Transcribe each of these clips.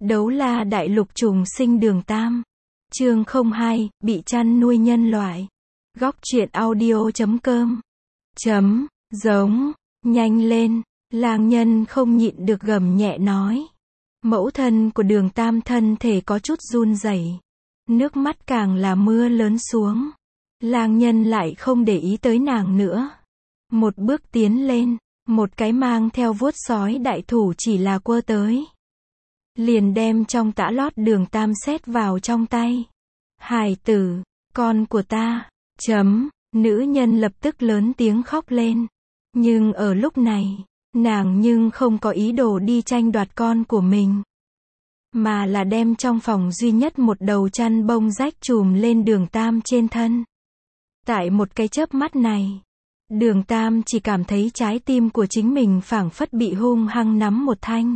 Đấu la đại lục trùng sinh đường Tam. Chương 02, bị chăn nuôi nhân loại. Góc truyện audio.com. Giống, nhanh lên, lang nhân không nhịn được gầm nhẹ nói. Mẫu thân của đường Tam thân thể có chút run rẩy, nước mắt càng là mưa lớn xuống. Lang nhân lại không để ý tới nàng nữa. Một bước tiến lên, một cái mang theo vuốt sói đại thủ chỉ là quơ tới. Liền đem trong tã lót đường Tam xét vào trong tay. Hài tử, con của ta. Nữ nhân lập tức lớn tiếng khóc lên. Nhưng ở lúc này, nàng nhưng không có ý đồ đi tranh đoạt con của mình. Mà là đem trong phòng duy nhất một đầu chăn bông rách trùm lên đường Tam trên thân. Tại một cái chớp mắt này, đường Tam chỉ cảm thấy trái tim của chính mình phảng phất bị hung hăng nắm một thanh.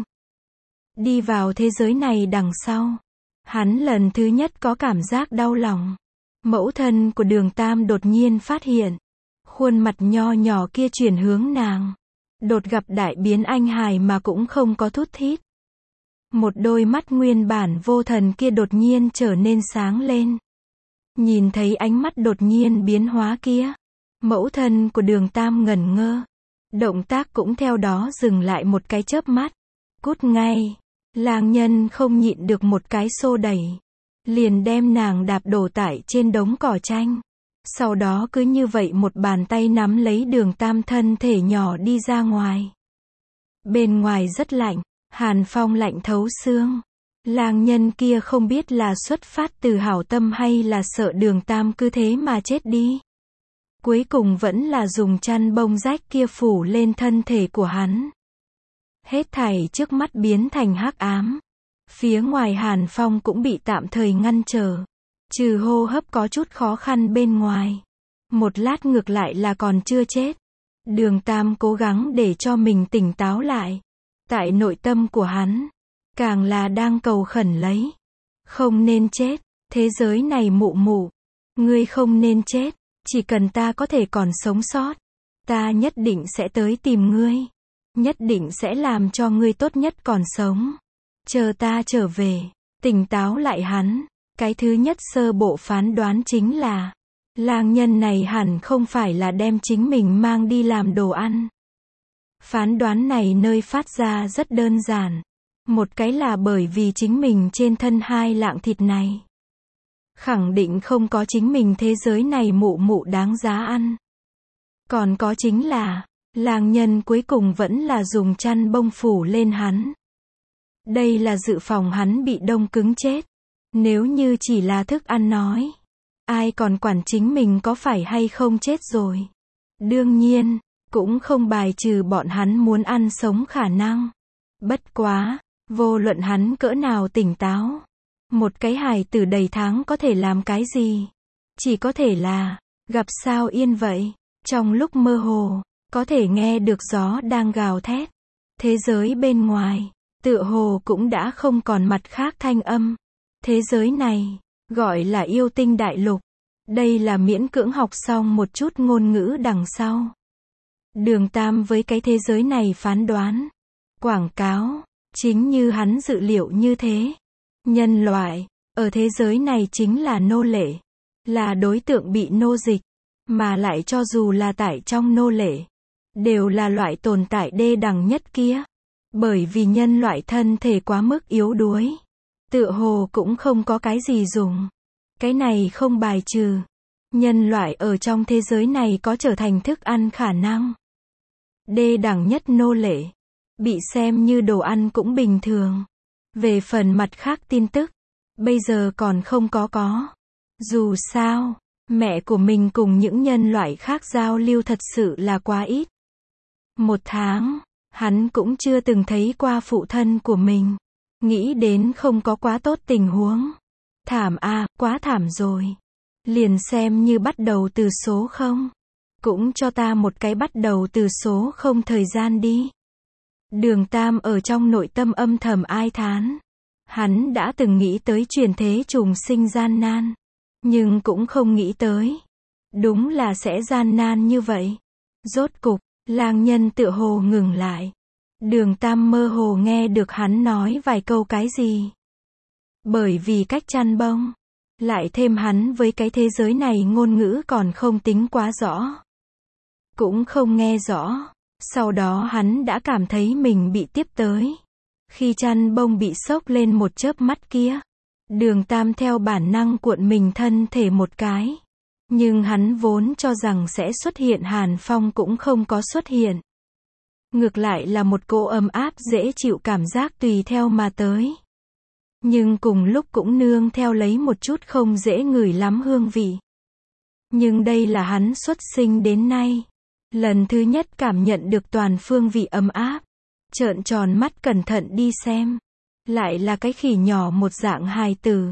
Đi vào thế giới này đằng sau, hắn lần thứ nhất có cảm giác đau lòng. Mẫu thân của đường Tam đột nhiên phát hiện, khuôn mặt nho nhỏ kia chuyển hướng nàng. Đột gặp đại biến anh hài mà cũng không có thút thít. Một đôi mắt nguyên bản vô thần kia đột nhiên trở nên sáng lên. Nhìn thấy ánh mắt đột nhiên biến hóa kia, mẫu thân của đường Tam ngẩn ngơ. Động tác cũng theo đó dừng lại một cái chớp mắt. Cút ngay. Lang nhân không nhịn được một cái xô đẩy. Liền đem nàng đạp đổ tại trên đống cỏ tranh. Sau đó cứ như vậy một bàn tay nắm lấy đường Tam thân thể nhỏ đi ra ngoài. Bên ngoài rất lạnh, hàn phong lạnh thấu xương. Lang nhân kia không biết là xuất phát từ hảo tâm hay là sợ đường Tam cứ thế mà chết đi. Cuối cùng vẫn là dùng chăn bông rách kia phủ lên thân thể của hắn. Hết thảy trước mắt biến thành hắc ám. Phía ngoài hàn phong cũng bị tạm thời ngăn trở. Trừ hô hấp có chút khó khăn bên ngoài. Một lát ngược lại là còn chưa chết. Đường Tam cố gắng để cho mình tỉnh táo lại. Tại nội tâm của hắn, càng là đang cầu khẩn lấy. Không nên chết, thế giới này mụ mụ. Ngươi không nên chết, chỉ cần ta có thể còn sống sót. Ta nhất định sẽ tới tìm ngươi. Nhất định sẽ làm cho ngươi tốt nhất còn sống. Chờ ta trở về. Tỉnh táo lại hắn. Cái thứ nhất sơ bộ phán đoán chính là, lang nhân này hẳn không phải là đem chính mình mang đi làm đồ ăn. Phán đoán này nơi phát ra rất đơn giản. Một cái là bởi vì chính mình trên thân hai lạng thịt này. Khẳng định không có chính mình thế giới này mụ mụ đáng giá ăn. Còn có chính là, lang nhân cuối cùng vẫn là dùng chăn bông phủ lên hắn. Đây là dự phòng hắn bị đông cứng chết. Nếu như chỉ là thức ăn nói, ai còn quản chính mình có phải hay không chết rồi. Đương nhiên, cũng không bài trừ bọn hắn muốn ăn sống khả năng. Bất quá, vô luận hắn cỡ nào tỉnh táo, một cái hài tử đầy tháng có thể làm cái gì? Chỉ có thể là, gặp sao yên vậy. Trong lúc mơ hồ, có thể nghe được gió đang gào thét. Thế giới bên ngoài, tựa hồ cũng đã không còn mặt khác thanh âm. Thế giới này, gọi là yêu tinh đại lục. Đây là miễn cưỡng học xong một chút ngôn ngữ đằng sau. Đường Tam với cái thế giới này phán đoán. Quảng cáo, chính như hắn dự liệu như thế. Nhân loại, ở thế giới này chính là nô lệ. Là đối tượng bị nô dịch. Mà lại cho dù là tại trong nô lệ, đều là loại tồn tại đê đẳng nhất kia. Bởi vì nhân loại thân thể quá mức yếu đuối. Tựa hồ cũng không có cái gì dùng. Cái này không bài trừ. Nhân loại ở trong thế giới này có trở thành thức ăn khả năng. Đê đẳng nhất nô lệ. Bị xem như đồ ăn cũng bình thường. Về phần mặt khác tin tức, bây giờ còn không có. Dù sao, mẹ của mình cùng những nhân loại khác giao lưu thật sự là quá ít. Một tháng, hắn cũng chưa từng thấy qua phụ thân của mình. Nghĩ đến không có quá tốt tình huống. Thảm à, quá thảm rồi. Liền xem như bắt đầu từ số 0. Cũng cho ta một cái bắt đầu từ số 0 thời gian đi. Đường Tam ở trong nội tâm âm thầm ai thán. Hắn đã từng nghĩ tới chuyển thế trùng sinh gian nan. Nhưng cũng không nghĩ tới. Đúng là sẽ gian nan như vậy. Rốt cục, lang nhân tựa hồ ngừng lại. Đường Tam mơ hồ nghe được hắn nói vài câu cái gì. Bởi vì cách chăn bông, lại thêm hắn với cái thế giới này ngôn ngữ còn không tính quá rõ. Cũng không nghe rõ. Sau đó hắn đã cảm thấy mình bị tiếp tới. Khi chăn bông bị xốc lên một chớp mắt kia, Đường Tam theo bản năng cuộn mình thân thể một cái. Nhưng hắn vốn cho rằng sẽ xuất hiện Hàn Phong cũng không có xuất hiện. Ngược lại là một cỗ ấm áp dễ chịu cảm giác tùy theo mà tới. Nhưng cùng lúc cũng nương theo lấy một chút không dễ ngửi lắm hương vị. Nhưng đây là hắn xuất sinh đến nay. Lần thứ nhất cảm nhận được toàn phương vị ấm áp. Trợn tròn mắt cẩn thận đi xem. Lại là cái khỉ nhỏ một dạng hài tử.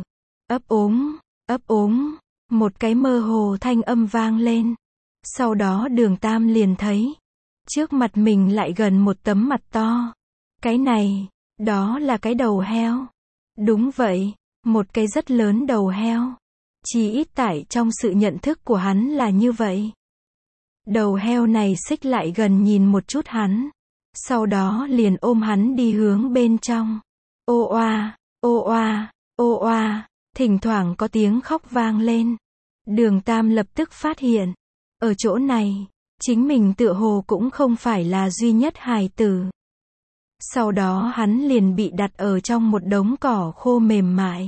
Ấp ốm, một cái mơ hồ thanh âm vang lên. Sau đó Đường Tam liền thấy. Trước mặt mình lại gần một tấm mặt to. Cái này, đó là cái đầu heo. Đúng vậy, một cái rất lớn đầu heo. Chỉ ít tại trong sự nhận thức của hắn là như vậy. Đầu heo này xích lại gần nhìn một chút hắn. Sau đó liền ôm hắn đi hướng bên trong. Ô oa, ô oa, ô oa, thỉnh thoảng có tiếng khóc vang lên. Đường Tam lập tức phát hiện. Ở chỗ này, chính mình tựa hồ cũng không phải là duy nhất hài tử. Sau đó hắn liền bị đặt ở trong một đống cỏ khô mềm mại.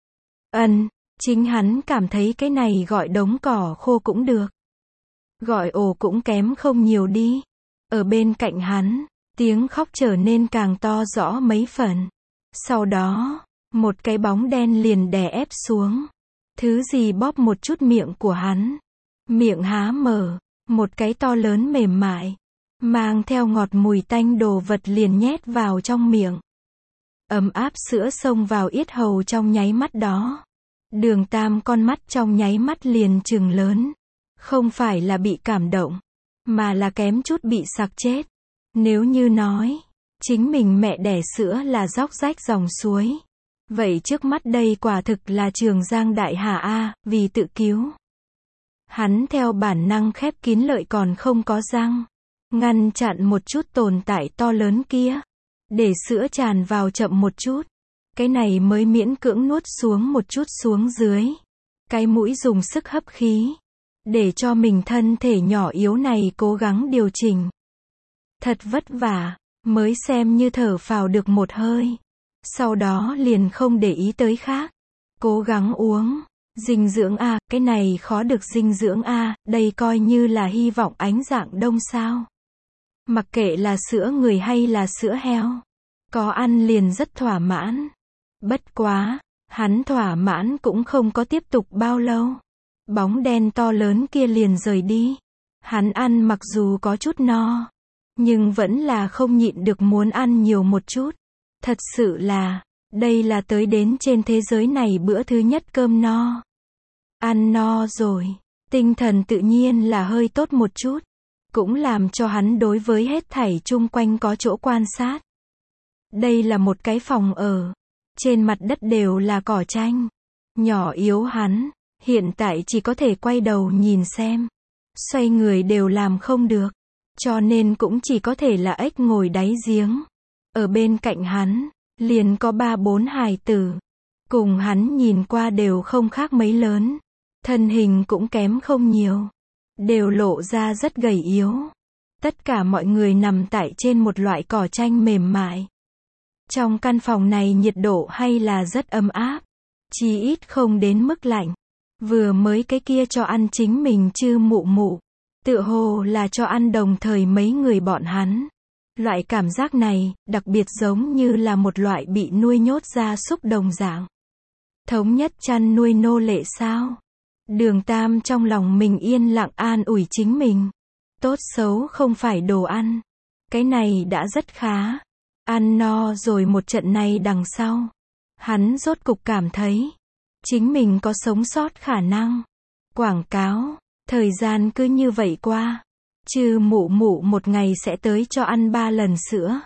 Chính hắn cảm thấy cái này gọi đống cỏ khô cũng được. Gọi ồ cũng kém không nhiều đi. Ở bên cạnh hắn, tiếng khóc trở nên càng to rõ mấy phần. Sau đó, một cái bóng đen liền đè ép xuống. Thứ gì bóp một chút miệng của hắn. Miệng há mở, một cái to lớn mềm mại, mang theo ngọt mùi tanh đồ vật liền nhét vào trong miệng. Ấm áp sữa xông vào yết hầu trong nháy mắt đó. Đường Tam con mắt trong nháy mắt liền trừng lớn. Không phải là bị cảm động, mà là kém chút bị sặc chết. Nếu như nói, chính mình mẹ đẻ sữa là róc rách dòng suối. Vậy trước mắt đây quả thực là Trường Giang Đại Hà A, vì tự cứu. Hắn theo bản năng khép kín lợi còn không có răng. Ngăn chặn một chút tồn tại to lớn kia. Để sữa tràn vào chậm một chút. Cái này mới miễn cưỡng nuốt xuống một chút xuống dưới. Cái mũi dùng sức hấp khí. Để cho mình thân thể nhỏ yếu này cố gắng điều chỉnh. Thật vất vả, mới xem như thở phào được một hơi. Sau đó liền không để ý tới khác. Cố gắng uống. Dinh dưỡng A, cái này khó được dinh dưỡng A, đây coi như là hy vọng ánh dạng đông sao. Mặc kệ là sữa người hay là sữa heo. Có ăn liền rất thỏa mãn. Bất quá, hắn thỏa mãn cũng không có tiếp tục bao lâu. Bóng đen to lớn kia liền rời đi. Hắn ăn mặc dù có chút no, nhưng vẫn là không nhịn được muốn ăn nhiều một chút. Thật sự là, đây là tới đến trên thế giới này bữa thứ nhất cơm no. Ăn no rồi, tinh thần tự nhiên là hơi tốt một chút. Cũng làm cho hắn đối với hết thảy chung quanh có chỗ quan sát. Đây là một cái phòng ở. Trên mặt đất đều là cỏ tranh. Nhỏ yếu hắn, hiện tại chỉ có thể quay đầu nhìn xem. Xoay người đều làm không được. Cho nên cũng chỉ có thể là ếch ngồi đáy giếng. Ở bên cạnh hắn, liền có 3-4 hài tử. Cùng hắn nhìn qua đều không khác mấy lớn. Thân hình cũng kém không nhiều. Đều lộ ra rất gầy yếu. Tất cả mọi người nằm tại trên một loại cỏ tranh mềm mại. Trong căn phòng này nhiệt độ hay là rất ấm áp. Chí ít không đến mức lạnh. Vừa mới cái kia cho ăn chính mình chư mụ mụ. Tựa hồ là cho ăn đồng thời mấy người bọn hắn. Loại cảm giác này, đặc biệt giống như là một loại bị nuôi nhốt gia súc đồng dạng. Thống nhất chăn nuôi nô lệ sao? Đường Tam trong lòng mình yên lặng an ủi chính mình. Tốt xấu không phải đồ ăn. Cái này đã rất khá. Ăn no rồi một trận này đằng sau. Hắn rốt cục cảm thấy. Chính mình có sống sót khả năng. Quảng cáo. Thời gian cứ như vậy qua. Chư mụ mụ một ngày sẽ tới cho ăn 3 lần sữa.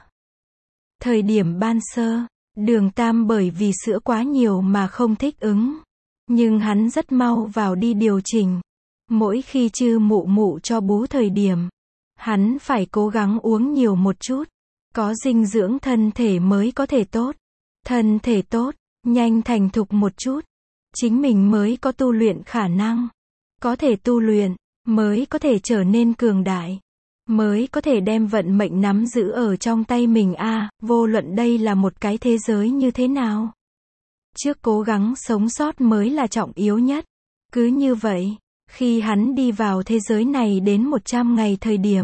Thời điểm ban sơ. Đường Tam bởi vì sữa quá nhiều mà không thích ứng. Nhưng hắn rất mau vào đi điều chỉnh. Mỗi khi chư mụ mụ cho bú thời điểm, hắn phải cố gắng uống nhiều một chút. Có dinh dưỡng thân thể mới có thể tốt. Thân thể tốt, nhanh thành thục một chút. Chính mình mới có tu luyện khả năng. Có thể tu luyện, mới có thể trở nên cường đại. Mới có thể đem vận mệnh nắm giữ ở trong tay mình vô luận đây là một cái thế giới như thế nào. Trước cố gắng sống sót mới là trọng yếu nhất. Cứ như vậy, khi hắn đi vào thế giới này đến 100 ngày thời điểm,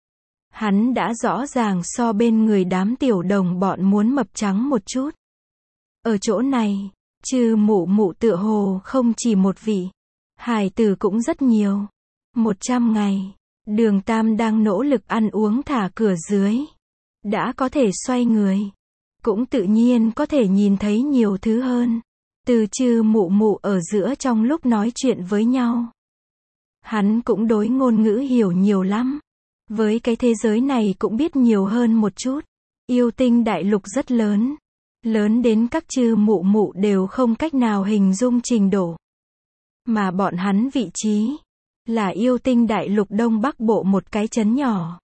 hắn đã rõ ràng so bên người đám tiểu đồng bọn muốn mập trắng một chút. Ở chỗ này, Trư Mụ Mụ tựa hồ không chỉ một vị, hải tử cũng rất nhiều. 100 ngày, Đường Tam đang nỗ lực ăn uống thả cửa dưới. Đã có thể xoay người. Cũng tự nhiên có thể nhìn thấy nhiều thứ hơn. Từ Trư Mụ Mụ ở giữa trong lúc nói chuyện với nhau. Hắn cũng đối ngôn ngữ hiểu nhiều lắm. Với cái thế giới này cũng biết nhiều hơn một chút. Yêu tinh đại lục rất lớn. Lớn đến các Trư Mụ Mụ đều không cách nào hình dung trình độ. Mà bọn hắn vị trí là yêu tinh đại lục Đông Bắc Bộ một cái trấn nhỏ.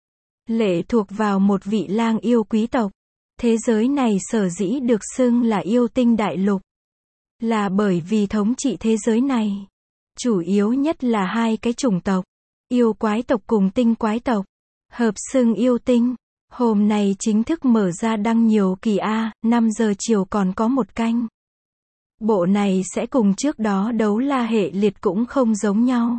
Lệ thuộc vào một vị lang yêu quý tộc. Thế giới này sở dĩ được xưng là yêu tinh đại lục. Là bởi vì thống trị thế giới này. Chủ yếu nhất là hai cái chủng tộc. Yêu quái tộc cùng tinh quái tộc. Hợp xưng yêu tinh. Hôm nay chính thức mở ra đăng nhiều kỳ 5 giờ chiều còn có một canh. Bộ này sẽ cùng trước đó đấu la hệ liệt cũng không giống nhau.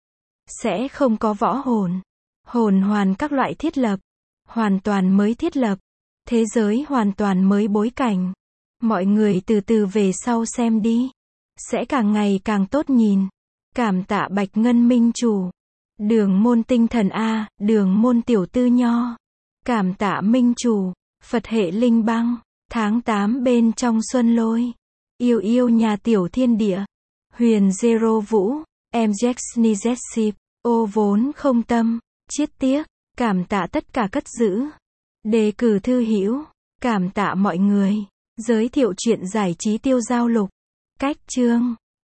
Sẽ không có võ hồn. Hồn hoàn các loại thiết lập. Hoàn toàn mới thiết lập. Thế giới hoàn toàn mới bối cảnh. Mọi người từ từ về sau xem đi. Sẽ càng ngày càng tốt nhìn. Cảm tạ Bạch Ngân Minh Chủ. Đường môn tinh thần đường môn tiểu tư nho. Cảm tạ Minh Chủ. Phật hệ linh băng. Tháng 8 bên trong xuân lôi. Yêu yêu nhà tiểu thiên địa. Huyền Zero Vũ. Em Jax Nizetsip. Ô vốn không tâm. Chiết tiếc. Cảm tạ tất cả cất giữ. Đề cử thư hữu. Cảm tạ mọi người. Giới thiệu chuyện giải trí tiêu giao lục. Cách chương.